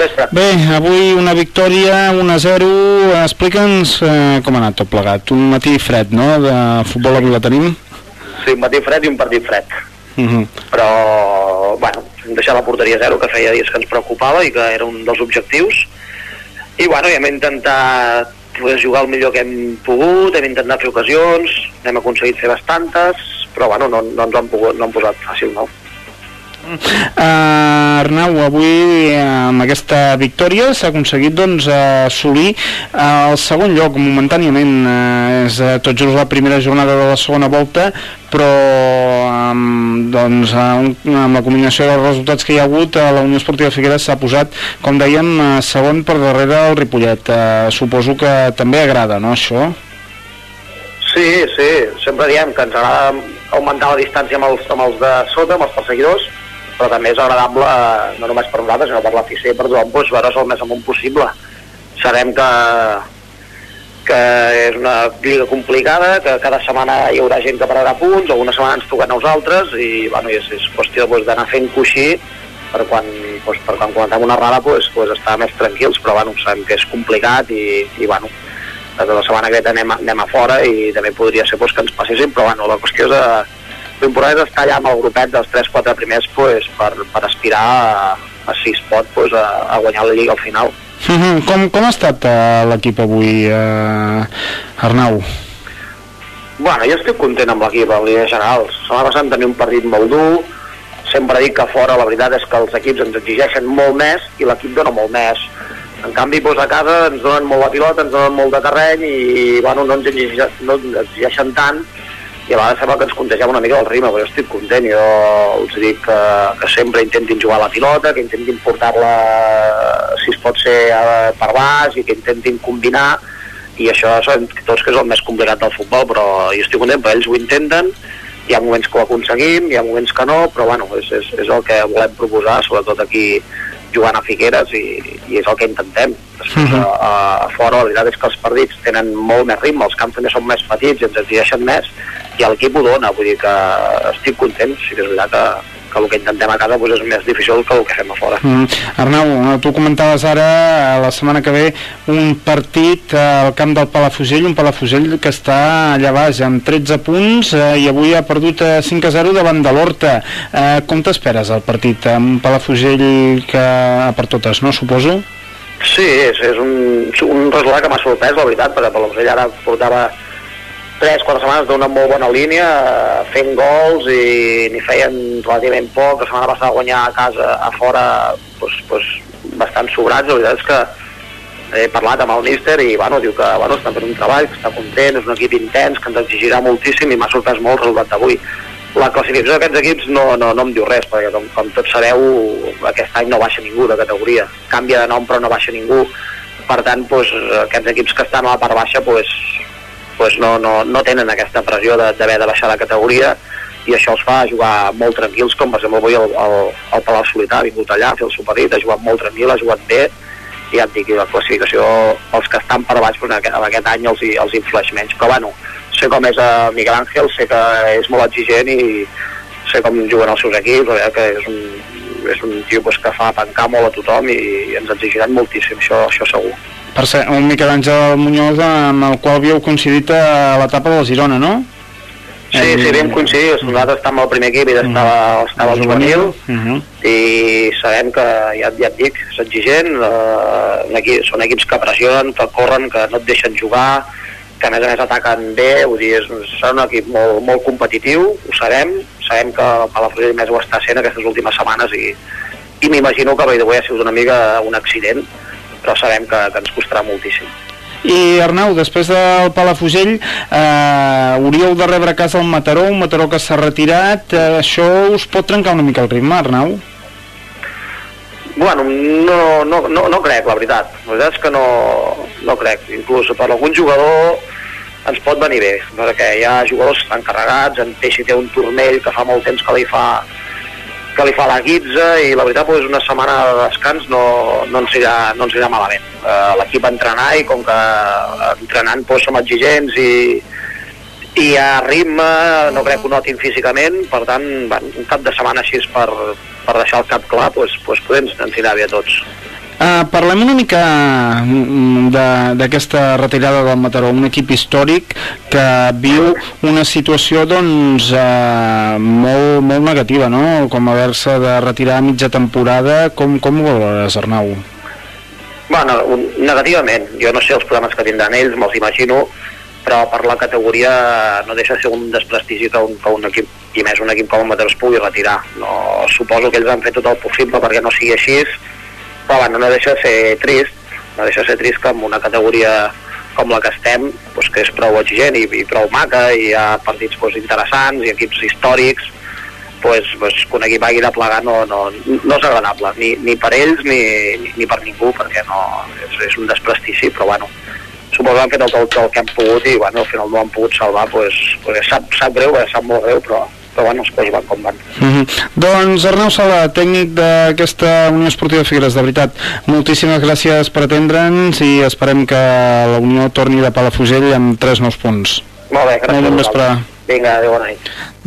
vespre. Bé, avui una victòria, 1-0. Explica'ns com ha anat tot plegat. Un matí fred, no?, de futbol avui la tenim? Sí, un matí fred i un partit fred. Però, bueno, hem deixat la porteria 0, que feia dies que ens preocupava i que era un dels objectius. I, bueno, hem intentat jugar el millor que hem pogut, hem intentat fer ocasions, hem aconseguit fer bastantes, però, bueno, no ens han posat fàcil, no? Arnau, avui amb aquesta victòria s'ha aconseguit doncs assolir el segon lloc momentàniament. És tot just la primera jornada de la segona volta, però amb la combinació dels resultats que hi ha hagut, la Unió Esportiva Figueres s'ha posat, com dèiem, segon per darrere el Ripollet. Suposo que també agrada, no, això? Sí, sempre diem que ens agrada augmentar la distància amb els de sota, amb els perseguidors, però també és agradable, no només per nosaltres, sinó per l'afició i per tothom, veure's el més amunt possible. Sabem que és una lliga complicada, que cada setmana hi haurà gent que pararà punts, alguna setmana ens toca a nosaltres, i bueno, és qüestió d'anar fent coixí per quan comentem una errada estar més tranquils, però bueno, sabem que és complicat i bueno, la setmana que anem a fora i també podria ser que ens passessin, però bueno, la qüestió és l'important és estar allà amb el grupet dels 3-4 primers per aspirar a si es pot a guanyar la Lliga al final. Com ha estat l'equip avui, Arnau? Bueno, jo estic content amb l'equip en línia general. La setmana passada vam tenir un partit molt dur, sempre dic que fora la veritat és que els equips ens exigeixen molt més i l'equip dona molt més. En canvi, a casa ens donen molt la pilota, ens donen molt de terreny i bueno, no ens exigeixen tant, i a vegades sembla que ens contegem una mica del ritme, però jo estic content. Jo els dic que sempre intentin jugar a la pilota, que intentin portar-la, si es pot ser, per baix, i que intentin combinar, i això sabem tots que és el més complicat del futbol, però jo estic content, però ells ho intenten, hi ha moments que ho aconseguim, hi ha moments que no, però bueno, és el que volem proposar, sobretot aquí jugant a Figueres, i és el que intentem. Després, a fora, la veritat és que els partits tenen molt més ritme, els camps també són més petits i ens exigeixen més, i l'equip ho dona, vull dir que estic content. Sí que és veritat que el que intentem a casa és més difícil que el que fem a fora. Arnau, tu comentaves ara, la setmana que ve, un partit al camp del Palafrugell, un Palafrugell que està allà baix amb 13 punts i avui ha perdut 5-0 davant de l'Horta. Com t'esperes el partit amb un Palafrugell que per totes, no, suposo? Sí, és un resultat que m'ha sorprès, la veritat, perquè el Palafrugell ara portava 3-4 setmanes d'una molt bona línia, fent gols i n'hi feien relativament poc. La setmana passada guanyar a casa, a fora, bastant sobrats. La veritat és que he parlat amb el míster i bueno, diu que estan fent un treball, que està content, és un equip intens, que ens exigirà moltíssim i m'ha sorprès molt el resultat d'avui. La classificació d'aquests equips no em diu res, perquè com tots sabeu, aquest any no baixa ningú de categoria. Canvia de nom però no baixa ningú. Per tant, aquests equips que estan a la part baixa no tenen aquesta pressió d'haver de baixar la categoria, i això els fa jugar molt tranquils, com per exemple avui el Palau Solità ha vingut allà a fer el superit, ha jugat molt tranquil, ha jugat bé, i ja et dic, la classificació, els que estan per baix aquest any els influeix menys, però bueno, sé com és Miguel Ángel, sé que és molt exigent i sé com juguen els seus equips, que és un tio que fa tancar molt a tothom i ens exigiran moltíssim, això segur. Per ser un Miquel Àngel Muñoz amb el qual havíeu coincidit a l'etapa del Girona, no? Sí, vam coincidir, nosaltres estàvem al primer equip i estava al juvenil, i sabem que, ja et dic, és exigent, són equips que pressionen, que corren, que no et deixen jugar, que a més ataquen bé, vull dir, serà un equip molt competitiu, ho sabem que el Palafrugell més ho està sent aquestes últimes setmanes i m'imagino que avui ha sigut una mica un accident, però sabem que ens costarà moltíssim. I Arnau, després del Palafrugell hauríeu de rebre a casa el Mataró, un Mataró que s'ha retirat, això us pot trencar una mica el ritme, Arnau? Bueno, no crec, la veritat. La veritat és que no crec. Inclús per algun jugador ens pot venir bé, perquè hi ha jugadors que estan carregats, en Teixi té un turmell que fa molt temps que li fa la guitza, i la veritat una setmana de descans no ens irà malament. L'equip a entrenar, i com que entrenant som exigents i hi ha ritme, no crec que ho notin físicament, per tant un cap de setmana així per deixar el cap clar, potser ens irà bé a tots. Parlem una mica d'aquesta retirada del Mataró, un equip històric que viu una situació doncs molt negativa, no? Com haver-se de retirar a mitja temporada. Com ho valores, Arnau? Bueno, negativament. Jo no sé els problemes que tindran ells, me'ls imagino, però per la categoria no deixa de ser un desprestigi que un equip, i més un equip com el Mataró, es pugui retirar. No, suposo que ells han fet tot el possible perquè no sigui així, però bueno, no deixa de ser trist que en una categoria com la que estem, doncs, que és prou exigent i prou maca, i hi ha partits interessants i equips històrics, doncs, que un equip hagi de plegar no és agradable, ni per ells ni per ningú, perquè no, és un desprestigi, però bueno, suposo que han fet tot el que han pogut i bueno, al final no han pogut salvar, doncs sap greu, sap molt greu, però bueno, les coses van com van. Doncs Arnau Sala, tècnic d'aquesta Unió Esportiva Figueres, de veritat, moltíssimes gràcies per atendre'ns i esperem que la Unió torni de Palafrugell amb 3 nous punts. Molt bé, gràcies. Molt bon vespre. Vinga, adéu, bona nit.